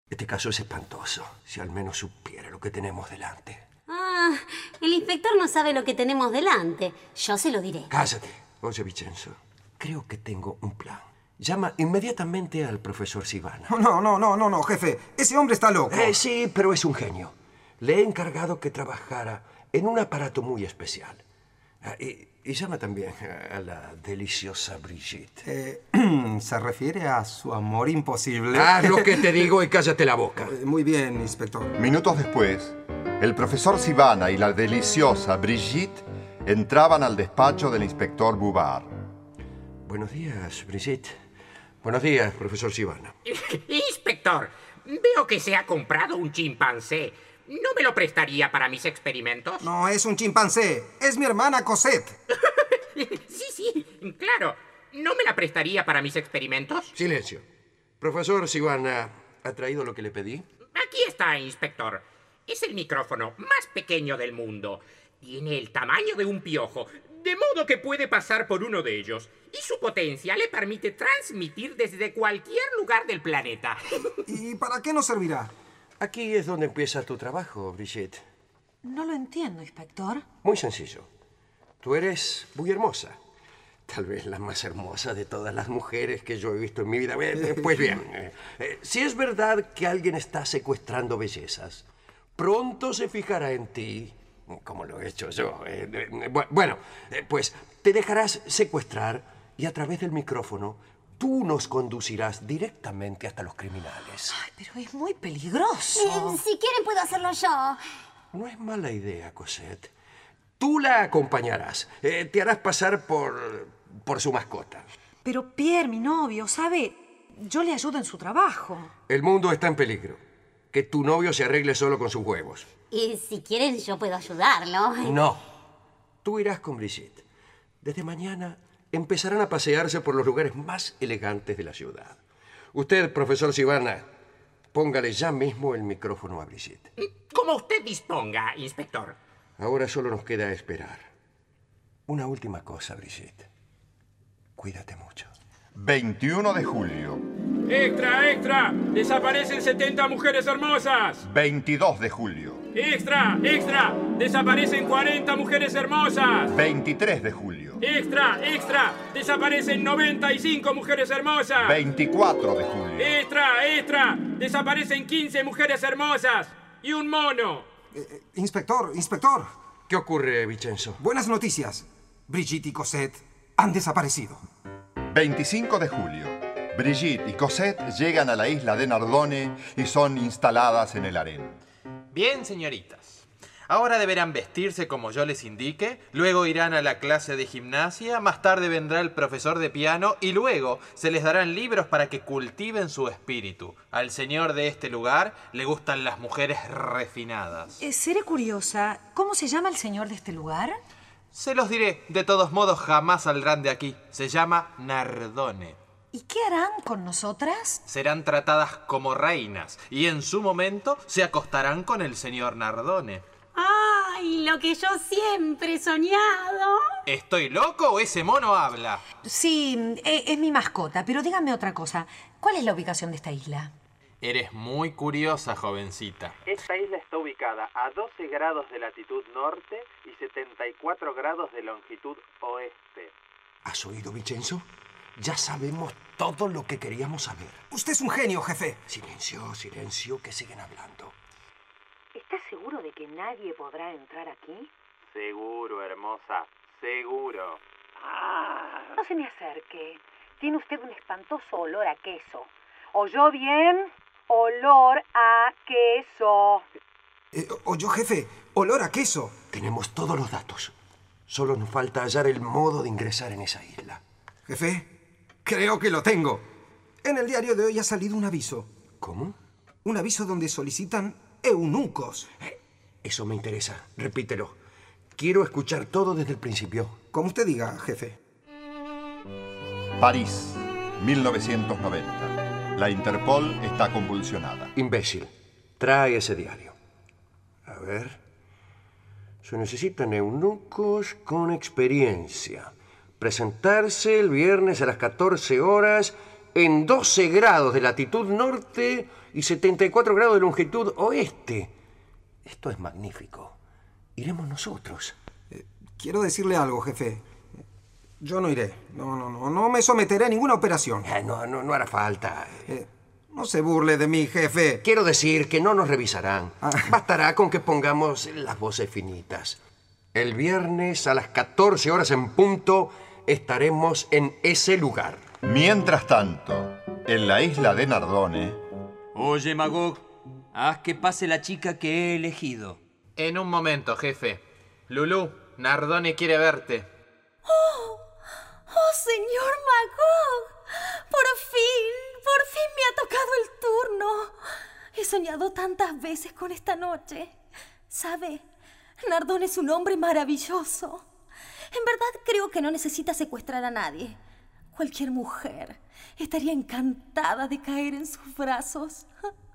Este caso es espantoso. Si al menos supiera lo que tenemos delante. Ah, el inspector no sabe lo que tenemos delante. Yo se lo diré. Cállate. Oye, Vincenzo, creo que tengo un plan. Llama inmediatamente al profesor Sivana. No, jefe. Ese hombre está loco. Sí, pero es un genio. Le he encargado que trabajara en un aparato muy especial. Y llama también a la deliciosa Brigitte. ¿Se refiere a su amor imposible? Haz lo que te digo y cállate la boca. Muy bien, inspector. Minutos después, el profesor Sivana y la deliciosa Brigitte entraban al despacho del inspector Bouvard. Buenos días, Brigitte. Buenos días, profesor Sivana. Inspector, veo que se ha comprado un chimpancé. ¿No me lo prestaría para mis experimentos? No es un chimpancé, es mi hermana Cosette. Sí, claro. ¿No me la prestaría para mis experimentos? Silencio. Profesor Sivana, ¿ha traído lo que le pedí? Aquí está, inspector. Es el micrófono más pequeño del mundo. Tiene el tamaño de un piojo, de modo que puede pasar por uno de ellos. Y su potencia le permite transmitir desde cualquier lugar del planeta. ¿Y para qué nos servirá? Aquí es donde empieza tu trabajo, Brigitte. No lo entiendo, inspector. Muy sencillo. Tú eres muy hermosa. Tal vez la más hermosa de todas las mujeres que yo he visto en mi vida. Pues bien, si es verdad que alguien está secuestrando bellezas, pronto se fijará en ti, como lo he hecho yo. Pues te dejarás secuestrar y a través del micrófono tú nos conducirás directamente hasta los criminales. Ay, pero es muy peligroso. Si quieren, puedo hacerlo yo. No es mala idea, Cosette. Tú la acompañarás. Te harás pasar por su mascota. Pero Pierre, mi novio, ¿sabe? Yo le ayudo en su trabajo. El mundo está en peligro. Que tu novio se arregle solo con sus huevos. Y si quieren, yo puedo ayudarlo. No. Tú irás con Brigitte. Desde mañana empezarán a pasearse por los lugares más elegantes de la ciudad. Usted, profesor Sivana, póngale ya mismo el micrófono a Brigitte. Como usted disponga, inspector. Ahora solo nos queda esperar. Una última cosa, Brigitte. Cuídate mucho. 21 de julio. ¡Extra, extra! ¡Desaparecen 70 mujeres hermosas! 22 de julio. ¡Extra, extra! ¡Desaparecen 40 mujeres hermosas! 23 de julio. ¡Extra, extra! ¡Desaparecen 95 mujeres hermosas! 24 de julio. ¡Extra, extra! ¡Desaparecen 15 mujeres hermosas! ¡Y un mono! Inspector. ¿Qué ocurre, Vincenzo? Buenas noticias. Brigitte y Cosette han desaparecido. 25 de julio. Brigitte y Cosette llegan a la isla de Nardone y son instaladas en el harén. Bien, señoritas. Ahora deberán vestirse como yo les indique, luego irán a la clase de gimnasia, más tarde vendrá el profesor de piano y luego se les darán libros para que cultiven su espíritu. Al señor de este lugar le gustan las mujeres refinadas. Seré curiosa. ¿Cómo se llama el señor de este lugar? Se los diré, de todos modos jamás saldrán de aquí. Se llama Nardone. ¿Y qué harán con nosotras? Serán tratadas como reinas y en su momento se acostarán con el señor Nardone. ¡Ay, lo que yo siempre he soñado! ¿Estoy loco o ese mono habla? Sí, es mi mascota, pero díganme otra cosa. ¿Cuál es la ubicación de esta isla? Eres muy curiosa, jovencita. Esta isla está ubicada a 12 grados de latitud norte y 74 grados de longitud oeste. ¿Has oído, Vincenzo? Ya sabemos todo lo que queríamos saber. Usted es un genio, jefe. Silencio, que siguen hablando. ¿Estás seguro de que nadie podrá entrar aquí? Seguro, hermosa, seguro. No se me acerque. Tiene usted un espantoso olor a queso. ¿Oyó bien? Olor a queso. ¿Oyó, jefe? Olor a queso. Tenemos todos los datos. Solo nos falta hallar el modo de ingresar en esa isla. Jefe, creo que lo tengo. En el diario de hoy ha salido un aviso. ¿Cómo? Un aviso donde solicitan eunucos. Eso me interesa. Repítelo. Quiero escuchar todo desde el principio. Como usted diga, jefe. París, 1990. La Interpol está convulsionada. Imbécil. Trae ese diario. A ver. Se necesitan eunucos con experiencia. Presentarse el viernes a las 14 horas en 12 grados de latitud norte y 74 grados de longitud oeste. Esto es magnífico. Iremos nosotros. Quiero decirle algo, jefe. Yo no iré. No me someteré a ninguna operación. No hará falta. No se burle de mí, jefe. Quiero decir que no nos revisarán. Bastará con que pongamos las voces finitas. El viernes a las 14 horas en punto estaremos en ese lugar. Mientras tanto, en la isla de Nardone... Oye, Magog, haz que pase la chica que he elegido. En un momento, jefe. Lulú, Nardone quiere verte. ¡Oh, señor Magog! Por fin me ha tocado el turno. He soñado tantas veces con esta noche. ¿Sabe? Nardone es un hombre maravilloso. En verdad creo que no necesita secuestrar a nadie. Cualquier mujer estaría encantada de caer en sus brazos.